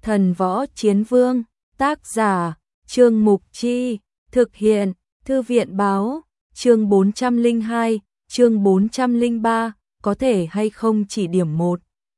Thần Võ Chiến Vương, tác giả, Trương Mục Chi, thực hiện, Thư viện báo, chương 402, chương 403, có thể hay không chỉ điểm 1.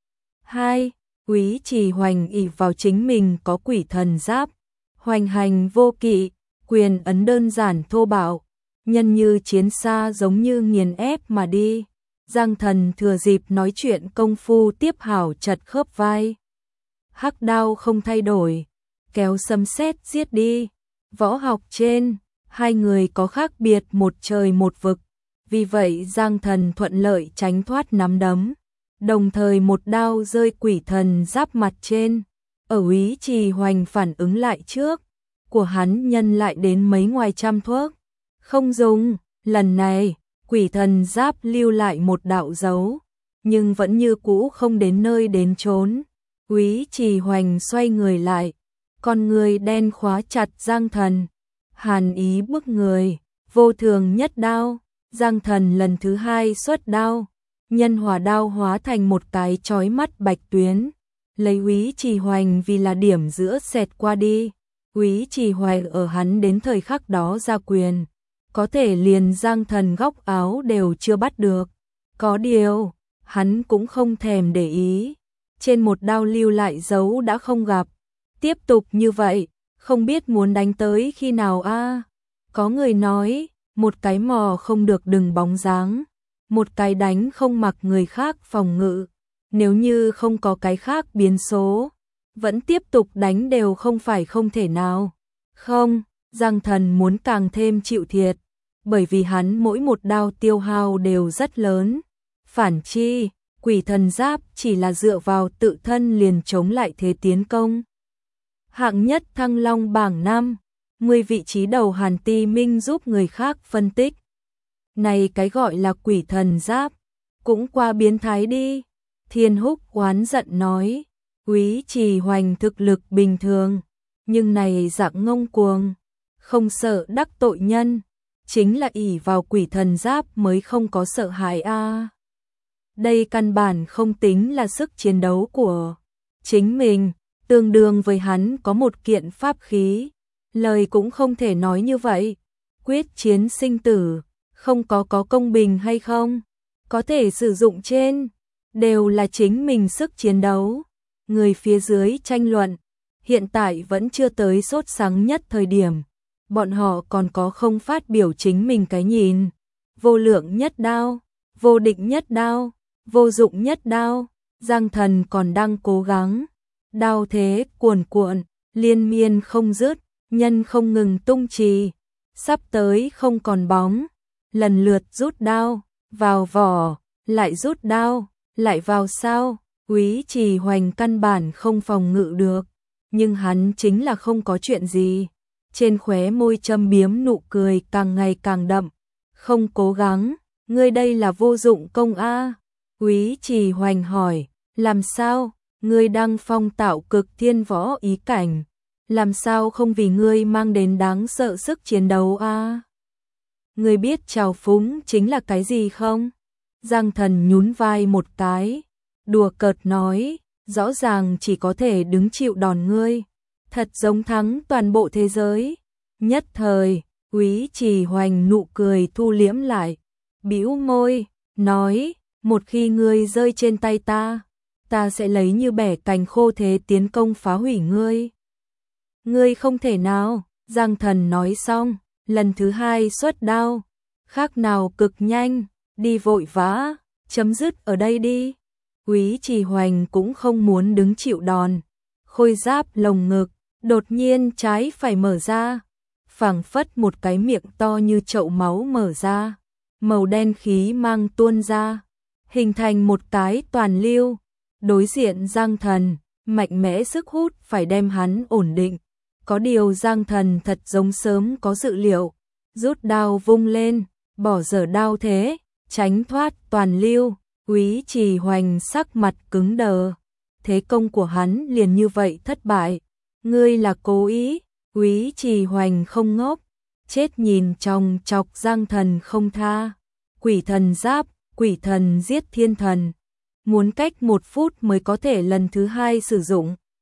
2. Úy Trì Hoành ỷ vào chính mình có quỷ thần giáp, hoành hành vô kỵ, quyền ấn đơn giản thô bạo, nhân như chiến xa giống như nghiền ép mà đi. Giang Thần thừa dịp nói chuyện công phu tiếp hảo chật khớp vai. Hắc đao không thay đổi, kéo sấm sét giết đi. Võ học trên, hai người có khác biệt một trời một vực, vì vậy Giang Thần thuận lợi tránh thoát nắm đấm, đồng thời một đao rơi quỷ thần giáp mặt trên. Ở Úy Trì Hoành phản ứng lại trước, của hắn nhân lại đến mấy ngoài trăm thuốc. Không dùng, lần này, quỷ thần giáp lưu lại một đạo dấu, nhưng vẫn như cũ không đến nơi đến chốn. Úy Trì Hoành xoay người lại, con người đen khóa chặt Giang Thần, hàn ý bức người, vô thường nhất đao. Giang Thần lần thứ hai xuất đao, nhân hỏa đao hóa thành một cái chói mắt bạch tuyến, lấy Úy Trì Hoành vì là điểm giữa xẹt qua đi. Úy Trì Hoành ở hắn đến thời khắc đó ra quyền, có thể liền Giang Thần góc áo đều chưa bắt được. Có điều, hắn cũng không thèm để ý, trên một đao lưu lại dấu đã không gặp. Tiếp tục như vậy, không biết muốn đánh tới khi nào a. Có người nói, một cái mò không được đừng bóng dáng, một cái đánh không mặc người khác phòng ngự. Nếu như không có cái khác biến số, vẫn tiếp tục đánh đều không phải không thể nào. Không, Giang Thần muốn càng thêm chịu thiệt, bởi vì hắn mỗi một đao tiêu hao đều rất lớn. Phản chi, quỷ thần giáp chỉ là dựa vào tự thân liền chống lại thế tiến công. Hạng nhất Thăng Long bảng 5, 10 vị trí đầu Hàn Ti Minh giúp người khác phân tích. Này cái gọi là quỷ thần giáp, cũng qua biến thái đi. Thiên Húc oán giận nói, Úy Trì Hoành thực lực bình thường, nhưng này dạng ngông cuồng, không sợ đắc tội nhân, chính là ỷ vào quỷ thần giáp mới không có sợ hãi a. Đây căn bản không tính là sức chiến đấu của chính mình, tương đương với hắn có một kiện pháp khí. Lời cũng không thể nói như vậy. Quyết chiến sinh tử, không có công bình hay không, có thể sử dụng trên, đều là chính mình sức chiến đấu. Người phía dưới tranh luận, hiện tại vẫn chưa tới sốt sắng nhất thời điểm. Bọn họ còn có không phát biểu chính mình cái nhìn. Vô lượng nhất đao, vô định nhất đao, vô dụng nhất đao. Giang Thần còn đang cố gắng. Đao thế cuồn cuộn, liên miên không dứt, nhân không ngừng tung trì. Sắp tới không còn bóng, lần lượt rút đao, vào vỏ, lại rút đao, lại vào sao. Úy Trì Hoành căn bản không phòng ngự được, nhưng hắn chính là không có chuyện gì. Trên khóe môi châm biếm nụ cười càng ngày càng đậm. Không cố gắng, ngươi đây là vô dụng công a. Úy Trì Hoành hỏi, làm sao, ngươi đang phong tạo cực thiên võ ý cảnh, làm sao không vì ngươi mang đến đáng sợ sức chiến đấu a? Ngươi biết trào phúng chính là cái gì không? Giang Thần nhún vai một cái, đùa cợt nói, rõ ràng chỉ có thể đứng chịu đòn ngươi, thật giống thắng toàn bộ thế giới. Nhất thời, Úy Trì Hoành nụ cười thu liễm lại, bĩu môi, nói, một khi ngươi rơi trên tay ta, ta sẽ lấy như bẻ cành khô thế tiến công phá hủy ngươi. Ngươi không thể nào. Giang Thần nói xong, lần thứ hai xuất đao, khác nào cực nhanh, đi vội vã, chấm dứt ở đây đi. Úy Trì Hoành cũng không muốn đứng chịu đòn, khôi giáp lồng ngực, đột nhiên trái phải mở ra, phảng phất một cái miệng to như chậu máu mở ra, màu đen khí mang tuôn ra, hình thành một cái toàn lưu. Đối diện Giang Thần, mạnh mẽ sức hút phải đem hắn ổn định. Có điều Giang Thần thật giống sớm có dự liệu, rút đao vung lên, bỏ dở đao thế, tránh thoát toàn lưu. Úy Trì Hoành sắc mặt cứng đờ, thế công của hắn liền như vậy thất bại. Ngươi là cố ý. Úy Trì Hoành không ngốc, chết nhìn chòng chọc Giang Thần không tha. Quỷ thần giáp, quỷ thần giết thiên thần, muốn cách 1 phút mới có thể lần thứ hai sử dụng.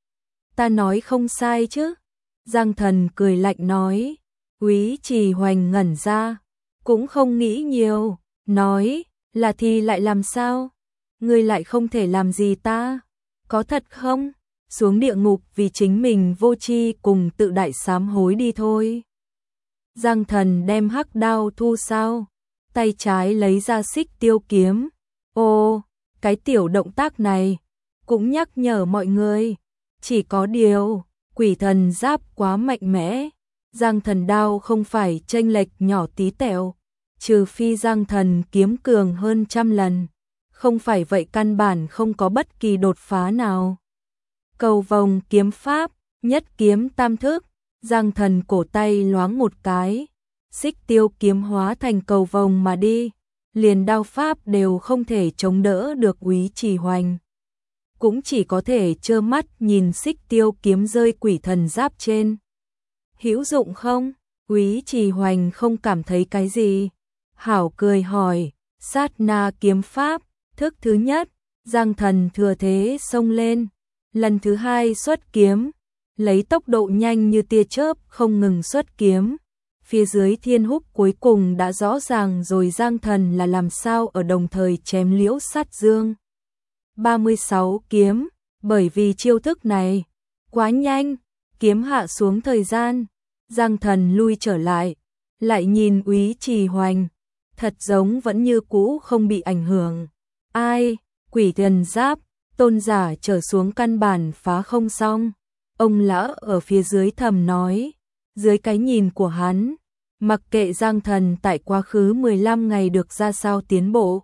ta nói không sai chứ? Giang Thần cười lạnh nói. Úy Trì Hoành ngẩn ra, cũng không nghĩ nhiều, nói, là thì lại làm sao? Ngươi lại không thể làm gì ta, có thật không? Xuống địa ngục vì chính mình vô tri cùng tự đại sám hối đi thôi. Giang Thần đem hắc đao thu sao, tay trái lấy ra xích tiêu kiếm. Ô, cái tiểu động tác này cũng nhắc nhở mọi người, chỉ có điều, quỷ thần giáp quá mạnh mẽ. Giang Thần đao không phải chênh lệch nhỏ tí tẹo, trừ phi Giang Thần kiếm cường hơn trăm lần, không phải vậy căn bản không có bất kỳ đột phá nào. Cầu vồng kiếm pháp, nhất kiếm tam thức, Giang Thần cổ tay loáng một cái, xích tiêu kiếm hóa thành cầu vồng mà đi, liền đao pháp đều không thể chống đỡ được Úy Trì Hoành. Cũng chỉ có thể trơ mắt nhìn xích tiêu kiếm rơi quỷ thần giáp trên. Hữu dụng không? Úy Trì Hoành không cảm thấy cái gì. Hảo cười hỏi, sát na kiếm pháp, thức thứ nhất, Giang Thần thừa thế xông lên. Lần thứ hai xuất kiếm, lấy tốc độ nhanh như tia chớp không ngừng xuất kiếm. Phía dưới thiên húc cuối cùng đã rõ ràng rồi Giang Thần là làm sao ở đồng thời chém Liễu Sát Dương. 36 kiếm, bởi vì chiêu thức này quá nhanh, kiếm hạ xuống thời gian, Giang Thần lui trở lại nhìn Úy Trì Hoành, thật giống vẫn như cũ không bị ảnh hưởng. Ai, quỷ thần giáp, tôn giả trở xuống căn bản phá không xong. Ông lão ở phía dưới thầm nói, dưới cái nhìn của hắn, mặc kệ Giang Thần tại quá khứ 15 ngày được ra sao tiến bộ,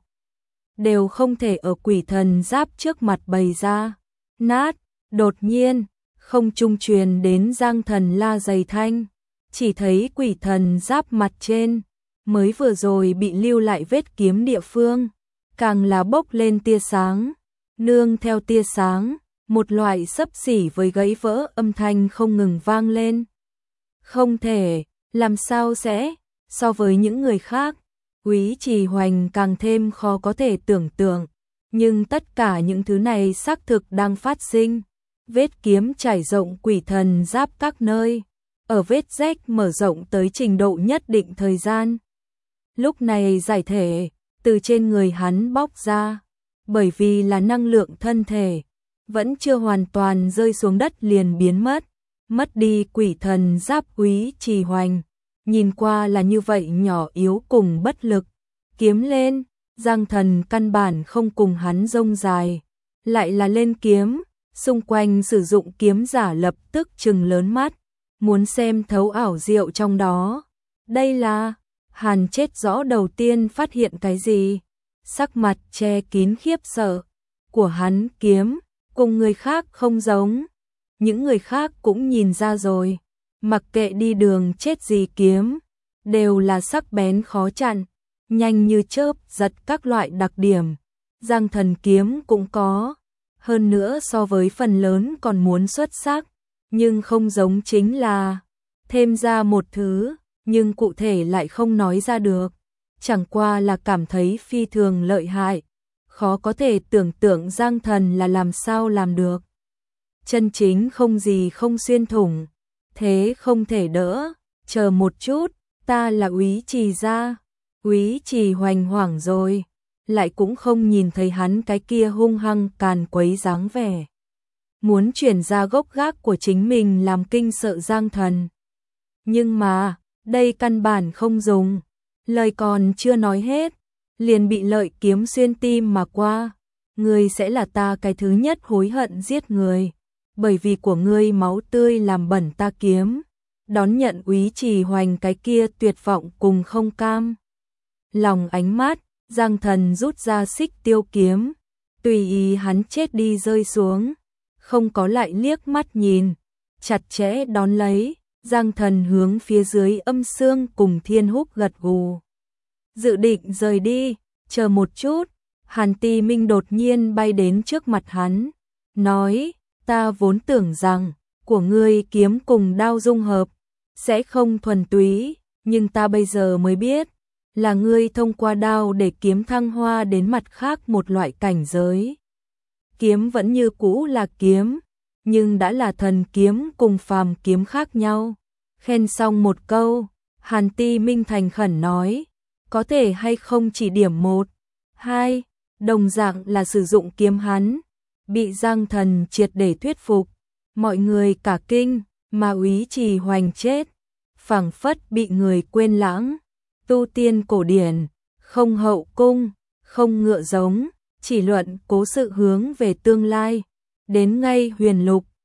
đều không thể ở quỷ thần giáp trước mặt bày ra. Nát, đột nhiên, không trung truyền đến Giang Thần la dày thanh, chỉ thấy quỷ thần giáp mặt trên, mới vừa rồi bị lưu lại vết kiếm địa phương, càng là bốc lên tia sáng, nương theo tia sáng, một loại xấp xỉ với gãy vỡ âm thanh không ngừng vang lên. Không thể, làm sao sẽ, so với những người khác, Úy Trì Hoành càng thêm khó có thể tưởng tượng, nhưng tất cả những thứ này xác thực đang phát sinh. Vết kiếm trải rộng quỷ thần giáp các nơi, ở vết rách mở rộng tới trình độ nhất định thời gian. Lúc này giải thể, từ trên người hắn bóc ra, bởi vì là năng lượng thân thể, vẫn chưa hoàn toàn rơi xuống đất liền biến mất đi quỷ thần giáp Úy Trì Hoành. Nhìn qua là như vậy nhỏ yếu cùng bất lực, kiếm lên, Giang Thần căn bản không cùng hắn rông dài, lại là lên kiếm, xung quanh sử dụng kiếm giả lập tức trừng lớn mắt, muốn xem thấu ảo diệu trong đó. Đây là, Hàn Chết Rõ đầu tiên phát hiện cái gì, sắc mặt che kín khiếp sợ, của hắn kiếm, cùng người khác không giống, những người khác cũng nhìn ra rồi. Mặc kệ đi đường chết gì kiếm, đều là sắc bén khó chặn, nhanh như chớp giật các loại đặc điểm. Giang Thần kiếm cũng có, hơn nữa so với phần lớn còn muốn xuất sắc, nhưng không giống chính là thêm ra một thứ, nhưng cụ thể lại không nói ra được. Chẳng qua là cảm thấy phi thường lợi hại, khó có thể tưởng tượng Giang Thần là làm sao làm được. Chân chính không gì không xuyên thủng. Thế không thể đỡ, chờ một chút, ta là Úy Trì gia. Úy Trì Hoành hoảng rồi, lại cũng không nhìn thấy hắn cái kia hung hăng càn quấy dáng vẻ. Muốn chuyển ra gốc gác của chính mình làm kinh sợ Giang Thần. Nhưng mà, đây căn bản không dùng, lời còn chưa nói hết, liền bị lợi kiếm xuyên tim mà qua. Ngươi sẽ là ta cái thứ nhất hối hận giết người. Bởi vì của ngươi máu tươi làm bẩn ta kiếm, đón nhận Úy Trì Hoành cái kia tuyệt vọng cùng không cam. Lòng ánh mắt, Giang Thần rút ra xích tiêu kiếm, tùy ý hắn chết đi rơi xuống, không có lại liếc mắt nhìn, chặt chẽ đón lấy, Giang Thần hướng phía dưới Âm Xương cùng Thiên Húc gật gù. Dự định rời đi, chờ một chút, Hàn Ti Minh đột nhiên bay đến trước mặt hắn, nói, ta vốn tưởng rằng, của ngươi kiếm cùng đao dung hợp, sẽ không thuần túy, nhưng ta bây giờ mới biết, là ngươi thông qua đao để kiếm thăng hoa đến mặt khác một loại cảnh giới. Kiếm vẫn như cũ là kiếm, nhưng đã là thần kiếm cùng phàm kiếm khác nhau. Khen xong một câu, Hàn Ti Minh thành khẩn nói, có thể hay không chỉ điểm 1, 2, đồng dạng là sử dụng kiếm hắn, bị Giang Thần triệt để thuyết phục, mọi người cả kinh, mà Úy Trì Hoành chết, phảng phất bị người quên lãng. Tu tiên cổ điển, không hậu cung, không ngựa giống, chỉ luận cố sự hướng về tương lai, đến ngay huyền lục,